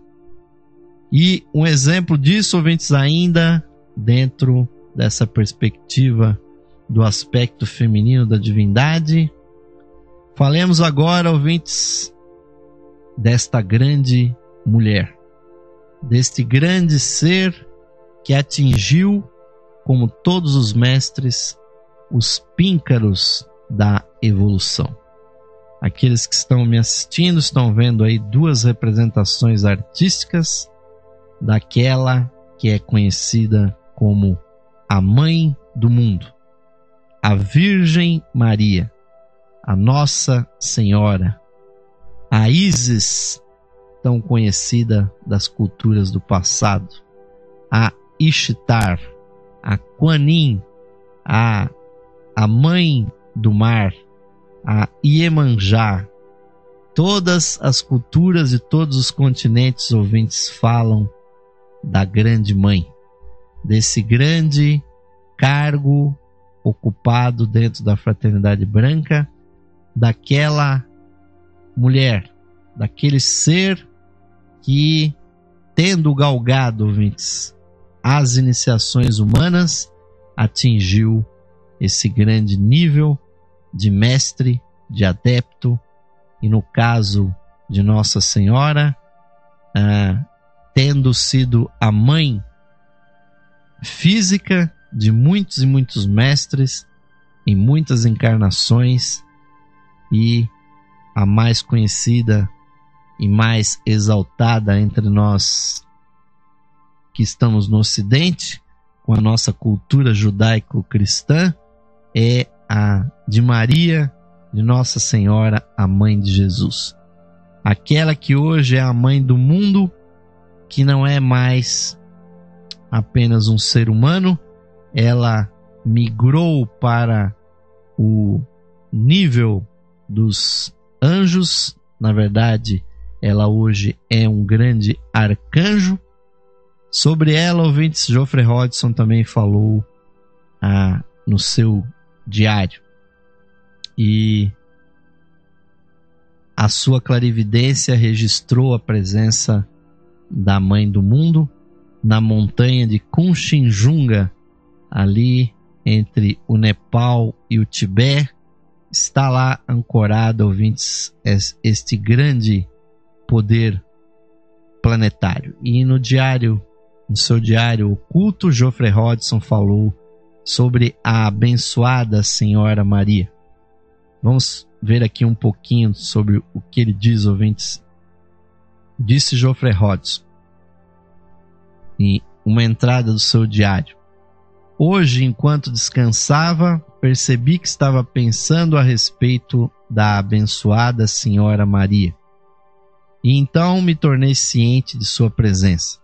E um exemplo disso, ouvintes, ainda dentro dessa perspectiva do aspecto feminino da divindade, falemos agora, ouvintes, desta grande mulher, deste grande ser que atingiu, como todos os mestres, os píncaros da evolução. Aqueles que estão me assistindo estão vendo aí duas representações artísticas daquela que é conhecida como a Mãe do Mundo, a Virgem Maria, a Nossa Senhora, a Ísis, tão conhecida das culturas do passado, a Ishtar, a Kuan Yin, a, a Mãe do Mar, a Iemanjá. Todas as culturas e todos os continentes ouvintes falam da Grande Mãe, desse grande cargo ocupado dentro da Fraternidade Branca, daquela mulher, daquele ser que, tendo galgado, ouvintes, as iniciações humanas, atingiu esse grande nível de mestre, de adepto, e no caso de Nossa Senhora, ah, tendo sido a mãe física de muitos e muitos mestres, em muitas encarnações, e a mais conhecida e mais exaltada entre nós que estamos no Ocidente, com a nossa cultura judaico-cristã, é a de Maria, de Nossa Senhora, a Mãe de Jesus. Aquela que hoje é a mãe do mundo, que não é mais apenas um ser humano, ela migrou para o nível dos anjos. Na verdade, ela hoje é um grande arcanjo. Sobre ela, ouvintes, Geoffrey Hodgson também falou ah, no seu diário. E a sua clarividência registrou a presença da Mãe do Mundo na montanha de Kanchenjunga, ali entre o Nepal e o Tibete. Está lá ancorado, ouvintes, este grande poder planetário. E no diário, no seu diário oculto, Geoffrey Hodgson falou sobre a abençoada Senhora Maria. Vamos ver aqui um pouquinho sobre o que ele diz, ouvintes. Disse Geoffrey Hodgson em uma entrada do seu diário: hoje, enquanto descansava, percebi que estava pensando a respeito da abençoada Senhora Maria, e então me tornei ciente de sua presença.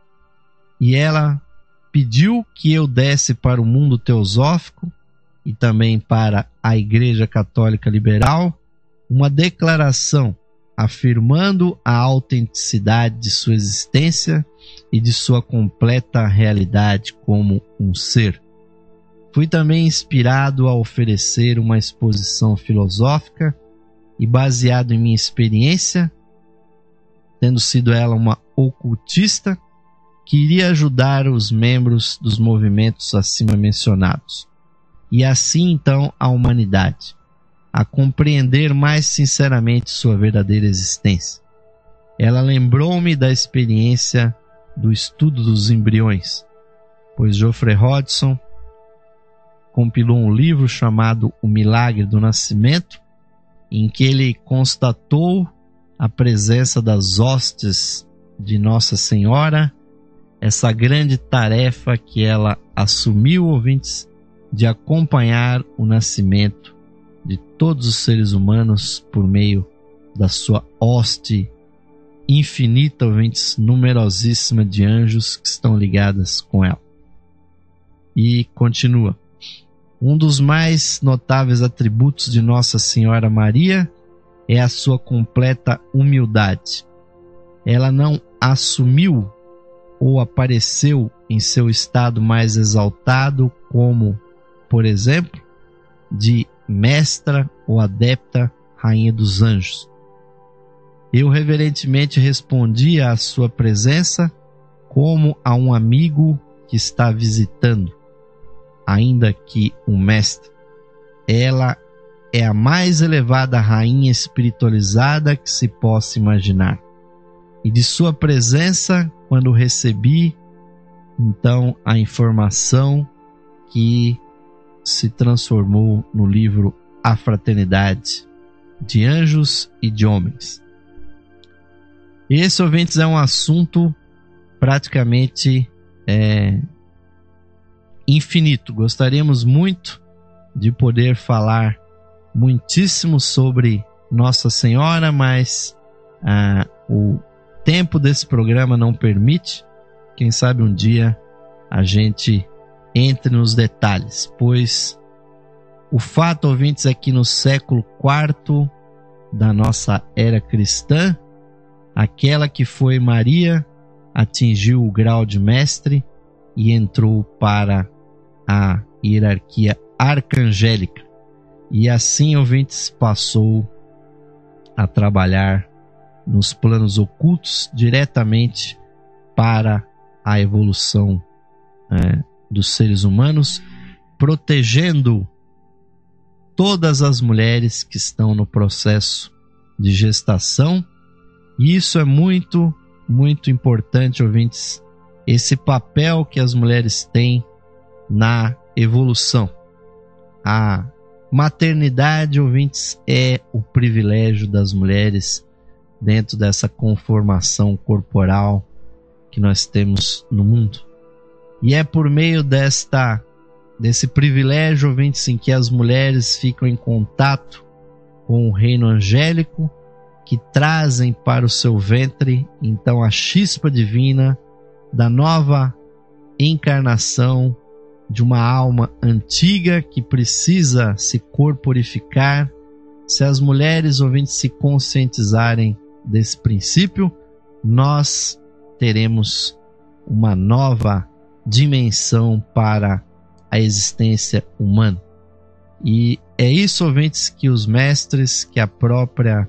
E ela pediu que eu desse para o mundo teosófico e também para a Igreja Católica Liberal uma declaração afirmando a autenticidade de sua existência e de sua completa realidade como um ser. Fui também inspirado a oferecer uma exposição filosófica e, baseado em minha experiência, tendo sido ela uma ocultista, que iria ajudar os membros dos movimentos acima mencionados, e assim então a humanidade, a compreender mais sinceramente sua verdadeira existência. Ela lembrou-me da experiência do estudo dos embriões, pois Geoffrey Hodgson compilou um livro chamado O Milagre do Nascimento, em que ele constatou a presença das hostes de Nossa Senhora, essa grande tarefa que ela assumiu, ouvintes, de acompanhar o nascimento de todos os seres humanos por meio da sua hoste infinita, ouvintes, numerosíssima de anjos que estão ligadas com ela. E continua: um dos mais notáveis atributos de Nossa Senhora Maria é a sua completa humildade. Ela não assumiu ou apareceu em seu estado mais exaltado como, por exemplo, de mestra ou adepta rainha dos anjos. Eu reverentemente respondi à sua presença como a um amigo que está visitando, ainda que um mestre. Ela é a mais elevada rainha espiritualizada que se possa imaginar. E de sua presença, quando recebi então a informação que se transformou no livro A Fraternidade, de Anjos e de Homens. Esse, ouvintes, é um assunto praticamente é, infinito. Gostaríamos muito de poder falar muitíssimo sobre Nossa Senhora, mas ah, o tempo desse programa não permite. Quem sabe um dia a gente entre nos detalhes, pois o fato, ouvintes, é que no século quarto da nossa era cristã, aquela que foi Maria atingiu o grau de mestre e entrou para a hierarquia arcangélica. E assim, ouvintes, passou a trabalhar nos planos ocultos diretamente para a evolução é, dos seres humanos, protegendo todas as mulheres que estão no processo de gestação. E isso é muito, muito importante, ouvintes, esse papel que as mulheres têm na evolução. A maternidade, ouvintes, é o privilégio das mulheres dentro dessa conformação corporal que nós temos no mundo. E é por meio desta, desse privilégio, ouvintes, em que as mulheres ficam em contato com o reino angélico, que trazem para o seu ventre, então, a chispa divina da nova encarnação de uma alma antiga que precisa se corporificar. Se as mulheres, ouvintes, se conscientizarem desse princípio, nós teremos uma nova dimensão para a existência humana. E é isso, ouvintes, que os mestres, que a própria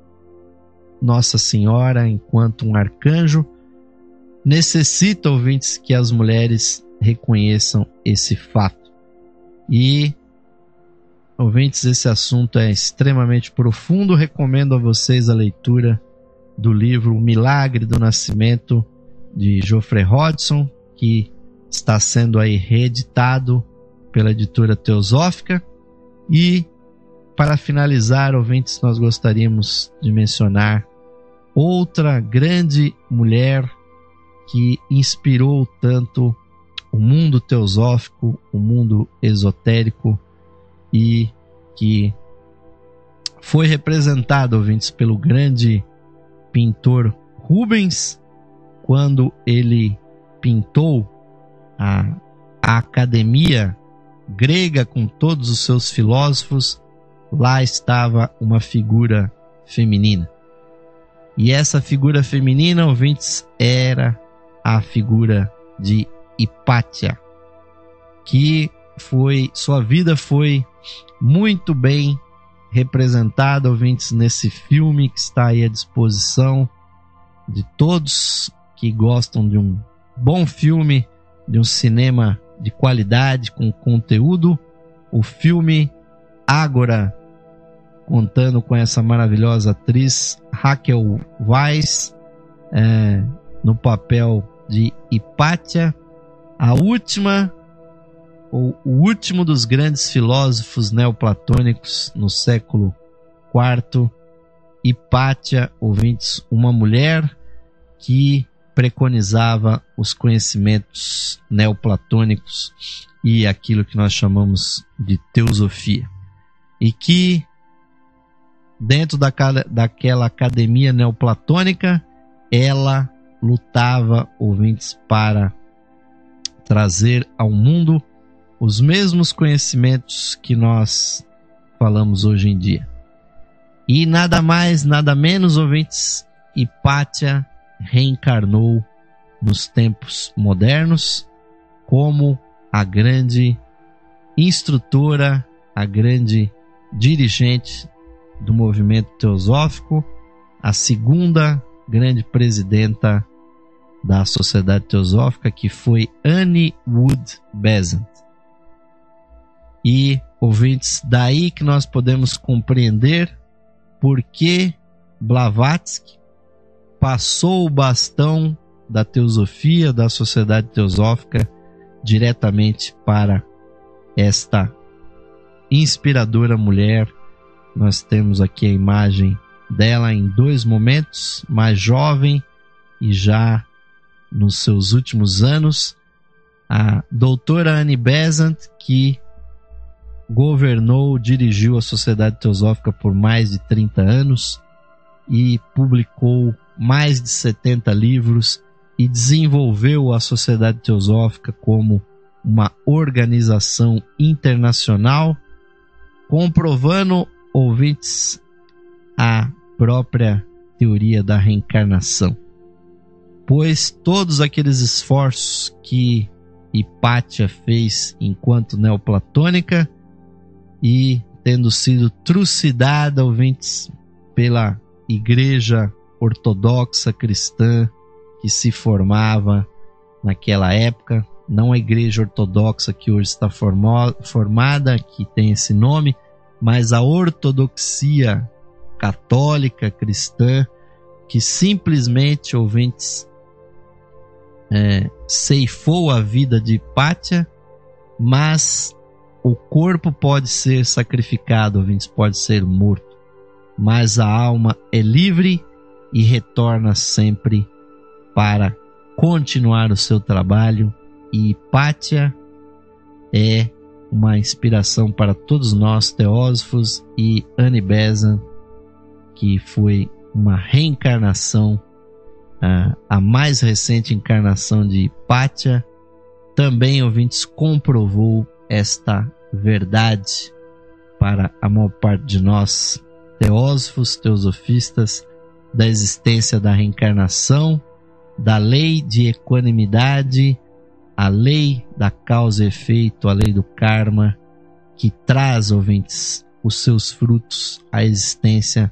Nossa Senhora, enquanto um arcanjo, necessita, ouvintes, que as mulheres reconheçam esse fato. E, ouvintes, esse assunto é extremamente profundo. Recomendo a vocês a leitura do livro O Milagre do Nascimento, de Geoffrey Hodgson, que está sendo aí reeditado pela editora Teosófica. E, para finalizar, ouvintes, nós gostaríamos de mencionar outra grande mulher que inspirou tanto o mundo teosófico, o mundo esotérico, e que foi representada, ouvintes, pelo grande pintor Rubens, quando ele pintou a, a academia grega com todos os seus filósofos. Lá estava uma figura feminina. E essa figura feminina, ouvintes, era a figura de Hipátia, que foi, sua vida foi muito bem representada, ouvintes, nesse filme que está aí à disposição de todos que gostam de um bom filme, de um cinema de qualidade, com conteúdo. O filme Ágora, contando com essa maravilhosa atriz Raquel Weisz é, no papel de Hipátia, a última ou o último dos grandes filósofos neoplatônicos no século quarto. Hipátia, ouvintes, uma mulher que preconizava os conhecimentos neoplatônicos e aquilo que nós chamamos de teosofia, e que dentro daquela, daquela academia neoplatônica ela lutava, ouvintes, para trazer ao mundo os mesmos conhecimentos que nós falamos hoje em dia. E nada mais, nada menos, ouvintes, Hipátia reencarnou nos tempos modernos como a grande instrutora, a grande dirigente do movimento teosófico, a segunda grande presidenta da Sociedade Teosófica, que foi Annie Wood Besant. E, ouvintes, daí que nós podemos compreender por que Blavatsky passou o bastão da teosofia, da sociedade teosófica, diretamente para esta inspiradora mulher. Nós temos aqui a imagem dela em dois momentos, mais jovem e já nos seus últimos anos, a doutora Annie Besant, que governou, dirigiu a Sociedade Teosófica por mais de trinta anos e publicou mais de setenta livros e desenvolveu a Sociedade Teosófica como uma organização internacional, comprovando, ouvintes, a própria teoria da reencarnação. Pois todos aqueles esforços que Hipátia fez enquanto neoplatônica e tendo sido trucidada, ouvintes, pela igreja ortodoxa cristã que se formava naquela época, não a igreja ortodoxa que hoje está formo- formada, que tem esse nome, mas a ortodoxia católica cristã, que simplesmente, ouvintes, é, ceifou a vida de Hipátia, mas o corpo pode ser sacrificado, ouvintes, pode ser morto, mas a alma é livre e retorna sempre para continuar o seu trabalho. E Hipátia é uma inspiração para todos nós teósofos, e Annie Besant, que foi uma reencarnação, a, a mais recente encarnação de Hipátia, também, ouvintes, comprovou esta verdade para a maior parte de nós teósofos, teosofistas, da existência da reencarnação, da lei de equanimidade, a lei da causa e efeito, a lei do karma, que traz, ouvintes, os seus frutos à existência,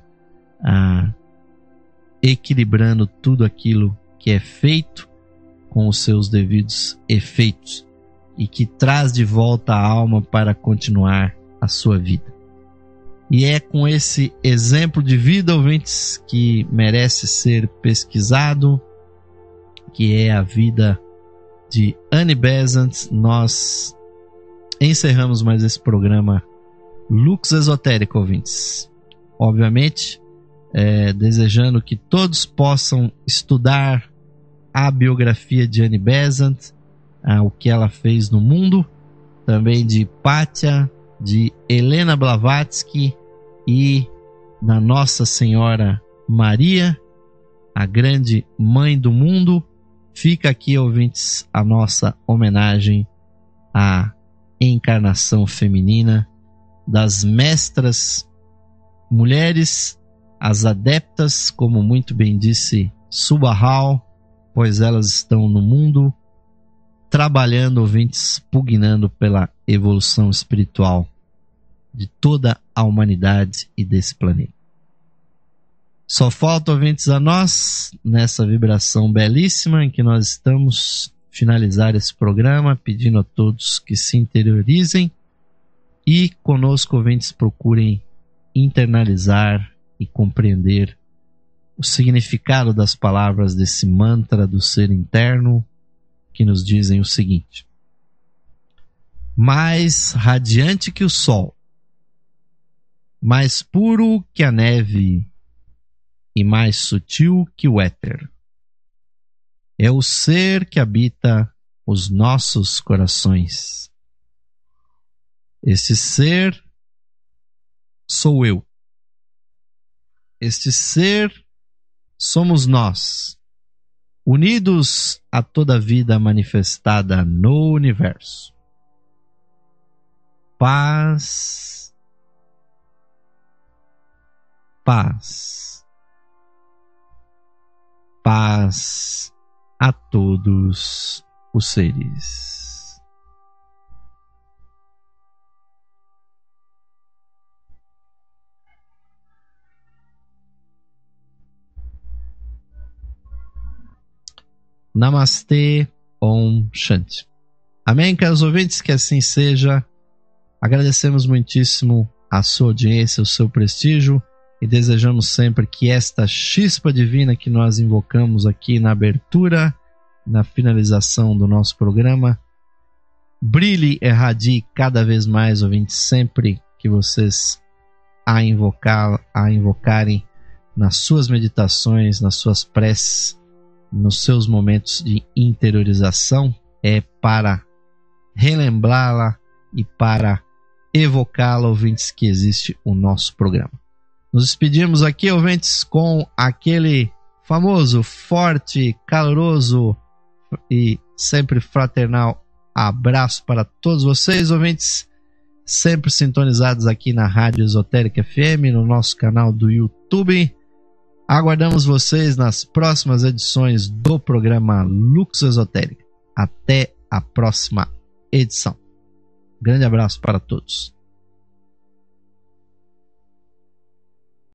a, equilibrando tudo aquilo que é feito com os seus devidos efeitos, e que traz de volta a alma para continuar a sua vida. E é com esse exemplo de vida, ouvintes, que merece ser pesquisado, que é a vida de Annie Besant, nós encerramos mais esse programa Lux Esotérico, ouvintes. Obviamente, é, desejando que todos possam estudar a biografia de Annie Besant, ah, o que ela fez no mundo, também de Hipátia, de Helena Blavatsky e da Nossa Senhora Maria, a grande mãe do mundo. Fica aqui, ouvintes, a nossa homenagem à encarnação feminina das mestras mulheres, as adeptas, como muito bem disse Subahal, pois elas estão no mundo trabalhando, ouvintes, pugnando pela evolução espiritual de toda a humanidade e desse planeta. Só falta, ouvintes, a nós, nessa vibração belíssima em que nós estamos, finalizar esse programa, pedindo a todos que se interiorizem e conosco, ouvintes, procurem internalizar e compreender o significado das palavras desse mantra do ser interno, que nos dizem o seguinte: mais radiante que o sol, mais puro que a neve e mais sutil que o éter, é o ser que habita os nossos corações. Este ser sou eu. Este ser somos nós, unidos a toda a vida manifestada no universo. Paz, paz. Paz a todos os seres. Namastê, Om Shanti. Amém, caros ouvintes, que assim seja. Agradecemos muitíssimo a sua audiência, o seu prestígio, e desejamos sempre que esta chispa divina que nós invocamos aqui na abertura na finalização do nosso programa. Brilhe e radie cada vez mais, ouvintes, sempre que vocês a, invocar, a invocarem nas suas meditações, nas suas preces, nos seus momentos de interiorização, é para relembrá-la e para evocá-la, ouvintes, que existe o nosso programa. Nos despedimos aqui, ouvintes, com aquele famoso, forte, caloroso e sempre fraternal abraço para todos vocês, ouvintes, sempre sintonizados aqui na Rádio Esotérica F M, no nosso canal do YouTube. Aguardamos vocês nas próximas edições do programa Lux Esotérica. Até a próxima edição. Grande abraço para todos.